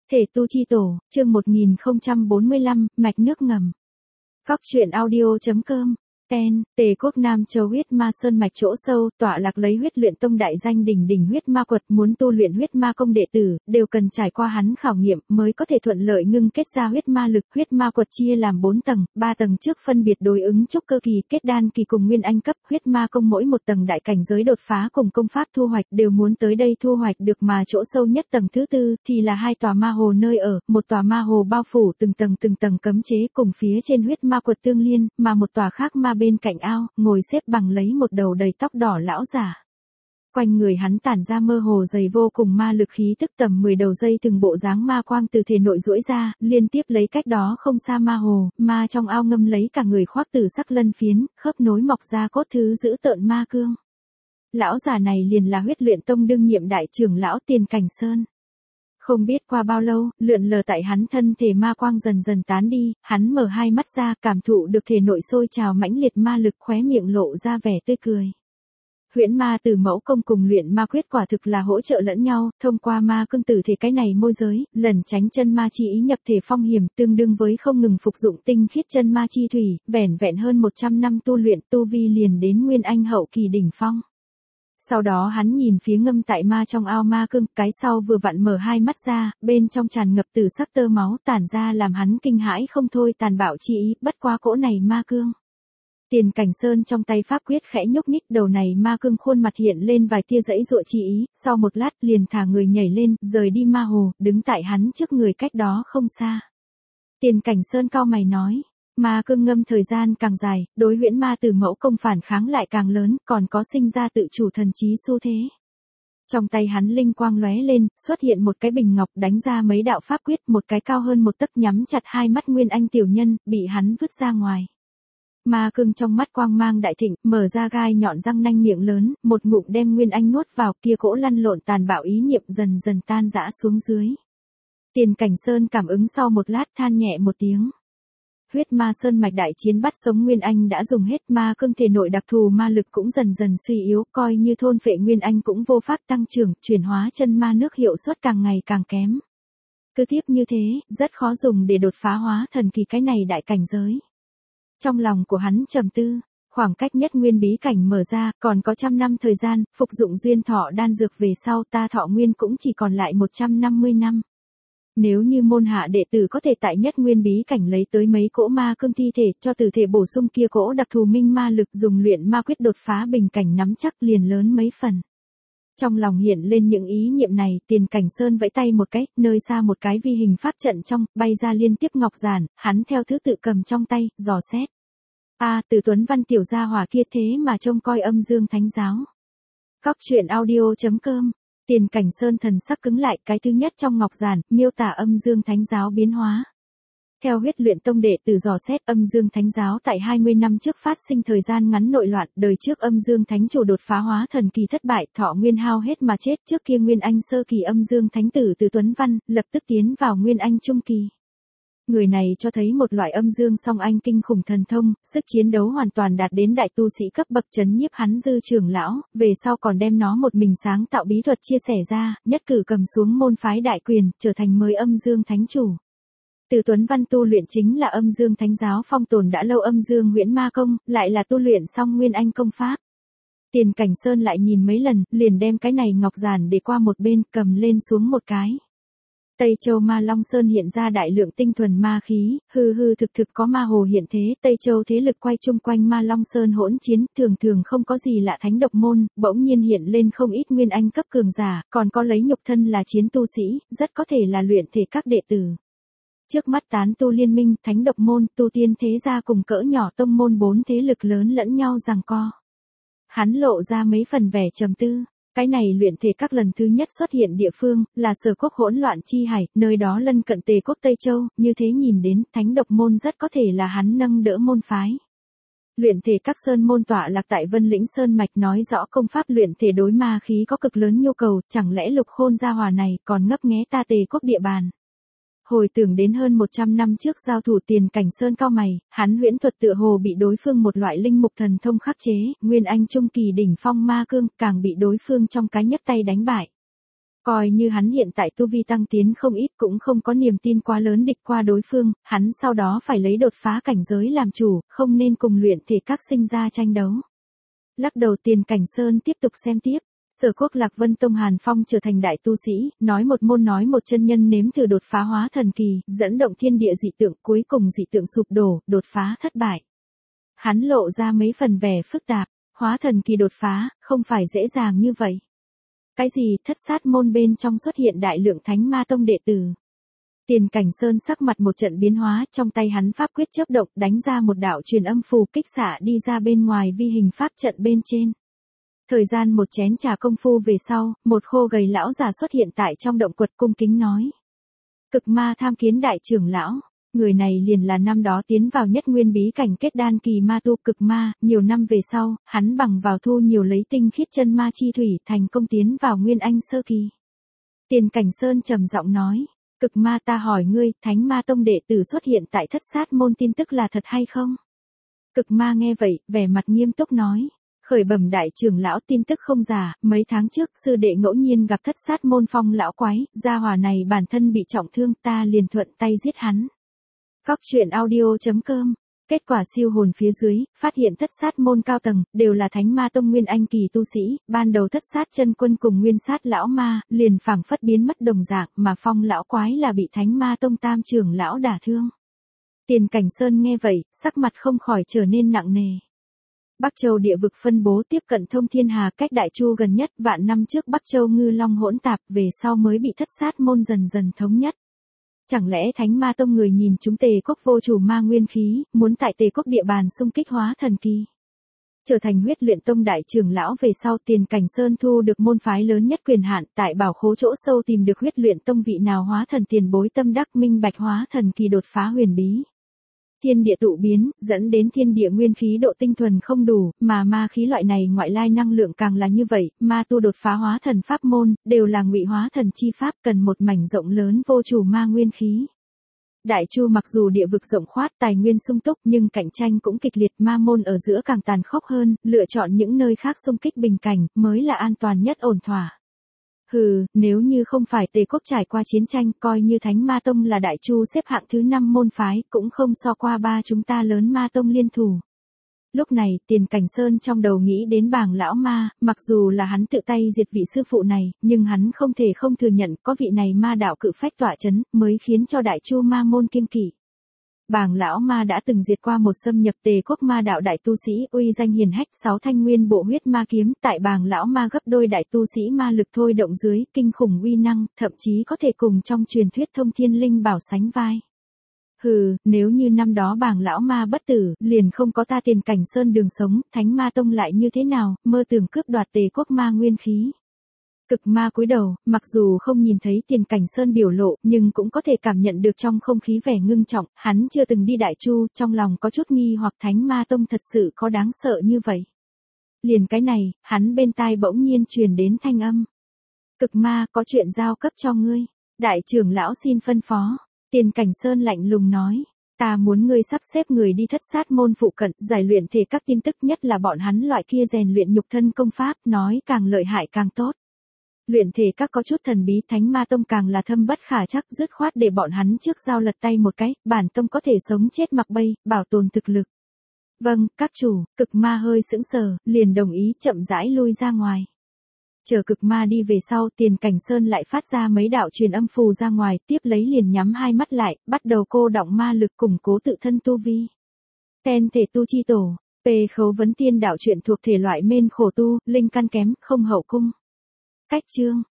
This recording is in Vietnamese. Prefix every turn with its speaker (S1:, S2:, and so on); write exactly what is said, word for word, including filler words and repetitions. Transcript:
S1: Thể tu chi tổ, chương một nghìn không trăm bốn mươi lăm, mạch nước ngầm. Góc truyện audio.com. Ten, Tề quốc Nam Châu huyết ma sơn mạch chỗ sâu, tọa lạc lấy huyết luyện tông đại danh đỉnh đỉnh huyết ma quật, muốn tu luyện huyết ma công đệ tử, đều cần trải qua hắn khảo nghiệm, mới có thể thuận lợi ngưng kết ra huyết ma lực. Huyết ma quật chia làm bốn tầng, ba tầng trước phân biệt đối ứng trúc cơ kỳ, kết đan kỳ cùng nguyên anh cấp. Huyết ma công mỗi một tầng đại cảnh giới đột phá cùng công pháp thu hoạch đều muốn tới đây thu hoạch được, mà chỗ sâu nhất tầng thứ tư thì là hai tòa ma hồ nơi ở, một tòa ma hồ bao phủ từng tầng từng tầng cấm chế cùng phía trên huyết ma quật tương liên, mà một tòa khác ma bên cạnh ao, ngồi xếp bằng lấy một đầu đầy tóc đỏ lão giả. Quanh người hắn tản ra mơ hồ dày vô cùng ma lực khí tức, tầm mười đầu dây từng bộ dáng ma quang từ thể nội duỗi ra, liên tiếp lấy cách đó không xa ma hồ, ma trong ao ngâm lấy cả người khoác tử sắc lân phiến, khớp nối mọc ra cốt thứ giữ tợn ma cương. Lão giả này liền là huyết luyện tông đương nhiệm đại trưởng lão Tiền Cảnh Sơn. Không biết qua bao lâu, lượn lờ tại hắn thân thể ma quang dần dần tán đi, hắn mở hai mắt ra, cảm thụ được thể nội sôi trào mãnh liệt ma lực, khóe miệng lộ ra vẻ tươi cười. Huyễn ma từ mẫu công cùng luyện ma quyết quả thực là hỗ trợ lẫn nhau, thông qua ma cương tử thể cái này môi giới, lần tránh chân ma chi ý nhập thể phong hiểm, tương đương với không ngừng phục dụng tinh khiết chân ma chi thủy, vẻn vẹn hơn một trăm năm tu luyện, tu vi liền đến nguyên anh hậu kỳ đỉnh phong. Sau đó hắn nhìn phía ngâm tại ma trong ao ma cương, cái sau vừa vặn mở hai mắt ra, bên trong tràn ngập từ sắc tơ máu tản ra làm hắn kinh hãi không thôi, tàn bạo chi ý, bất quá cỗ này ma cương. Tiền Cảnh Sơn trong tay pháp quyết khẽ nhúc nhích, đầu này ma cương khuôn mặt hiện lên vài tia dãy dụa chi ý, sau một lát liền thả người nhảy lên, rời đi ma hồ, đứng tại hắn trước người cách đó không xa. Tiền Cảnh Sơn cau mày nói. Ma cương ngâm thời gian càng dài, đối huyễn ma từ mẫu công phản kháng lại càng lớn, còn có sinh ra tự chủ thần trí xu thế. Trong tay hắn linh quang lóe lên, xuất hiện một cái bình ngọc, đánh ra mấy đạo pháp quyết, một cái cao hơn một tấc nhắm chặt hai mắt nguyên anh tiểu nhân, bị hắn vứt ra ngoài. Ma cương trong mắt quang mang đại thịnh, mở ra gai nhọn răng nanh miệng lớn, một ngụm đem nguyên anh nuốt vào, kia cỗ lăn lộn tàn bạo ý niệm dần dần tan rã xuống dưới. Tiền Cảnh Sơn cảm ứng sau một lát than nhẹ một tiếng. Huyết ma sơn mạch đại chiến bắt sống Nguyên Anh đã dùng hết, ma cương thể nội đặc thù ma lực cũng dần dần suy yếu, coi như thôn phệ Nguyên Anh cũng vô pháp tăng trưởng, chuyển hóa chân ma nước hiệu suất càng ngày càng kém. Cứ tiếp như thế, rất khó dùng để đột phá hóa thần kỳ cái này đại cảnh giới. Trong lòng của hắn trầm tư, khoảng cách nhất nguyên bí cảnh mở ra, còn có trăm năm thời gian, phục dụng duyên thọ đan dược về sau ta thọ nguyên cũng chỉ còn lại một trăm năm mươi năm. Nếu như môn hạ đệ tử có thể tại nhất nguyên bí cảnh lấy tới mấy cỗ ma cương thi thể, cho tử thể bổ sung kia cỗ đặc thù minh ma lực, dùng luyện ma quyết đột phá bình cảnh nắm chắc liền lớn mấy phần. Trong lòng hiện lên những ý niệm này, Tiền Cảnh Sơn vẫy tay một cái, nơi xa một cái vi hình pháp trận trong, bay ra liên tiếp ngọc giản, hắn theo thứ tự cầm trong tay, dò xét. A, à, Từ Tuấn Văn tiểu gia hỏa kia thế mà trông coi Âm Dương Thánh Giáo. Góc truyện audio.com. Tiền Cảnh Sơn thần sắc cứng lại, cái thứ nhất trong ngọc giản, miêu tả Âm Dương Thánh Giáo biến hóa. Theo huyết luyện tông đệ tử dò xét, Âm Dương Thánh Giáo tại hai mươi năm trước phát sinh thời gian ngắn nội loạn, đời trước Âm Dương Thánh chủ đột phá hóa thần kỳ thất bại, thọ nguyên hao hết mà chết, trước kia Nguyên Anh sơ kỳ Âm Dương Thánh tử Từ Tuấn Văn, lập tức tiến vào Nguyên Anh trung kỳ. Người này cho thấy một loại âm dương song anh kinh khủng thần thông, sức chiến đấu hoàn toàn đạt đến đại tu sĩ cấp bậc, chấn nhiếp hắn dư trưởng lão, về sau còn đem nó một mình sáng tạo bí thuật chia sẻ ra, nhất cử cầm xuống môn phái đại quyền, trở thành mới Âm Dương Thánh chủ. Từ Tuấn Văn tu luyện chính là Âm Dương Thánh Giáo phong tồn đã lâu Âm Dương Huyễn Ma công, lại là tu luyện xong Nguyên Anh công pháp. Tiền Cảnh Sơn lại nhìn mấy lần, liền đem cái này ngọc giản để qua một bên, cầm lên xuống một cái. Tây Châu Ma Long Sơn hiện ra đại lượng tinh thuần ma khí, hư hư thực thực có ma hồ hiện thế, Tây Châu thế lực quay chung quanh Ma Long Sơn hỗn chiến, thường thường không có gì lạ thánh độc môn, bỗng nhiên hiện lên không ít nguyên anh cấp cường giả, còn có lấy nhục thân là chiến tu sĩ, rất có thể là luyện thể các đệ tử. Trước mắt tán tu liên minh, thánh độc môn, tu tiên thế gia cùng cỡ nhỏ tông môn bốn thế lực lớn lẫn nhau giằng co. Hắn lộ ra mấy phần vẻ trầm tư. Cái này luyện thể các lần thứ nhất xuất hiện địa phương, là Sở Quốc hỗn loạn chi hải, nơi đó lân cận Tề quốc Tây Châu, như thế nhìn đến, thánh độc môn rất có thể là hắn nâng đỡ môn phái. Luyện thể các sơn môn tọa lạc tại Vân Lĩnh Sơn Mạch, nói rõ công pháp luyện thể đối ma khí có cực lớn nhu cầu, chẳng lẽ Lục Khôn gia hòa này còn ngấp nghé ta Tề quốc địa bàn. Hồi tưởng đến hơn một trăm năm trước giao thủ, Tiền Cảnh Sơn cau mày, hắn huyễn thuật tựa hồ bị đối phương một loại linh mục thần thông khắc chế, Nguyên Anh trung kỳ đỉnh phong ma cương càng bị đối phương trong cái nhấc tay đánh bại. Coi như hắn hiện tại tu vi tăng tiến không ít cũng không có niềm tin quá lớn địch qua đối phương, hắn sau đó phải lấy đột phá cảnh giới làm chủ, không nên cùng luyện thể các sinh ra tranh đấu. Lắc đầu Tiền Cảnh Sơn tiếp tục xem tiếp. Sở Quốc Lạc Vân Tông Hàn Phong trở thành đại tu sĩ, nói một môn nói một chân nhân nếm thử đột phá hóa thần kỳ, dẫn động thiên địa dị tượng, cuối cùng dị tượng sụp đổ, đột phá thất bại. Hắn lộ ra mấy phần vẻ phức tạp, hóa thần kỳ đột phá, không phải dễ dàng như vậy. Cái gì thất sát môn bên trong xuất hiện đại lượng Thánh Ma Tông đệ tử. Tiền Cảnh Sơn sắc mặt một trận biến hóa, trong tay hắn pháp quyết chớp động đánh ra một đạo truyền âm phù kích xạ đi ra bên ngoài vi hình pháp trận bên trên. Thời gian một chén trà công phu về sau, một khô gầy lão già xuất hiện tại trong động quật cung kính nói. Cực Ma tham kiến đại trưởng lão, người này liền là năm đó tiến vào nhất nguyên bí cảnh kết đan kỳ ma tu Cực Ma, nhiều năm về sau, hắn bằng vào thu nhiều lấy tinh khiết chân ma chi thủy thành công tiến vào nguyên anh sơ kỳ. Tiền Cảnh Sơn trầm giọng nói, Cực Ma ta hỏi ngươi, Thánh Ma Tông đệ tử xuất hiện tại thất sát môn tin tức là thật hay không? Cực Ma nghe vậy, vẻ mặt nghiêm túc nói. Khởi bẩm đại trưởng lão tin tức không giả, mấy tháng trước sư đệ ngẫu nhiên gặp thất sát môn Phong lão quái, gia hỏa này bản thân bị trọng thương ta liền thuận tay giết hắn. Cóc truyện audio chấm com. Kết quả siêu hồn phía dưới, phát hiện thất sát môn cao tầng, đều là Thánh Ma Tông nguyên anh kỳ tu sĩ, ban đầu thất sát chân quân cùng nguyên sát lão ma, liền phảng phất biến mất đồng dạng, mà Phong lão quái là bị Thánh Ma Tông tam trưởng lão đả thương. Tiền Cảnh Sơn nghe vậy, sắc mặt không khỏi trở nên nặng nề. Bắc Châu địa vực phân bố tiếp cận Thông Thiên Hà cách Đại Chu gần nhất, vạn năm trước Bắc Châu ngư long hỗn tạp, về sau mới bị thất sát môn dần dần thống nhất. Chẳng lẽ Thánh Ma Tông người nhìn chúng Tề Quốc vô chủ ma nguyên khí, muốn tại Tề Quốc địa bàn xung kích hóa thần kỳ. Trở thành Huyết Luyện Tông đại trưởng lão về sau, Tiền Cảnh Sơn thu được môn phái lớn nhất quyền hạn, tại bảo khố chỗ sâu tìm được Huyết Luyện Tông vị nào hóa thần tiền bối tâm đắc minh bạch hóa thần kỳ đột phá huyền bí. Thiên địa tụ biến, dẫn đến thiên địa nguyên khí độ tinh thuần không đủ, mà ma khí loại này ngoại lai năng lượng càng là như vậy, ma tu đột phá hóa thần pháp môn, đều là ngụy hóa thần chi pháp cần một mảnh rộng lớn vô chủ ma nguyên khí. Đại Chu mặc dù địa vực rộng khoát tài nguyên sung túc nhưng cạnh tranh cũng kịch liệt, ma môn ở giữa càng tàn khốc hơn, lựa chọn những nơi khác xung kích bình cảnh, mới là an toàn nhất ổn thỏa. Hừ, nếu như không phải Tề Quốc trải qua chiến tranh, coi như Thánh Ma Tông là Đại Chu xếp hạng thứ năm môn phái, cũng không so qua ba chúng ta lớn Ma Tông liên thủ. Lúc này, Tiền Cảnh Sơn trong đầu nghĩ đến Bàng lão ma, mặc dù là hắn tự tay diệt vị sư phụ này, nhưng hắn không thể không thừa nhận có vị này ma đạo cự phách tọa chấn, mới khiến cho Đại Chu ma môn kiêng kỵ. Bàng lão ma đã từng diệt qua một xâm nhập Tề Quốc ma đạo đại tu sĩ uy danh hiền hách sáu thanh nguyên bộ huyết ma kiếm, tại Bàng lão ma gấp đôi đại tu sĩ ma lực thôi động dưới, kinh khủng uy năng, thậm chí có thể cùng trong truyền thuyết Thông Thiên Linh bảo sánh vai. Hừ, nếu như năm đó Bàng lão ma bất tử, liền không có ta Tiền Cảnh Sơn đường sống, Thánh Ma Tông lại như thế nào, mơ tưởng cướp đoạt Tề Quốc ma nguyên khí. Cực Ma cúi đầu, mặc dù không nhìn thấy Tiền Cảnh Sơn biểu lộ, nhưng cũng có thể cảm nhận được trong không khí vẻ ngưng trọng, hắn chưa từng đi Đại Chu, trong lòng có chút nghi hoặc Thánh Ma Tông thật sự có đáng sợ như vậy. Liền cái này, hắn bên tai bỗng nhiên truyền đến thanh âm. Cực Ma, có chuyện giao cấp cho ngươi. Đại trưởng lão xin phân phó. Tiền Cảnh Sơn lạnh lùng nói. Ta muốn ngươi sắp xếp người đi thất sát môn phụ cận, giải luyện thể các tin tức, nhất là bọn hắn loại kia rèn luyện nhục thân công pháp, nói càng lợi hại càng tốt. Luyện thể các có chút thần bí, Thánh Ma Tông càng là thâm bất khả trắc, dứt khoát để bọn hắn trước giao lật tay một cái, bản tông có thể sống chết mặc bay, bảo tồn thực lực. Vâng, các chủ. Cực Ma hơi sững sờ, liền đồng ý chậm rãi lui ra ngoài. Chờ Cực Ma đi về sau, Tiền Cảnh Sơn lại phát ra mấy đạo truyền âm phù ra ngoài, tiếp lấy liền nhắm hai mắt lại, bắt đầu cô đọng ma lực củng cố tự thân tu vi. Ten thể tu chi tổ, P khấu vấn tiên đạo truyện thuộc thể loại mên khổ tu, linh căn kém, không hậu cung. Cách chương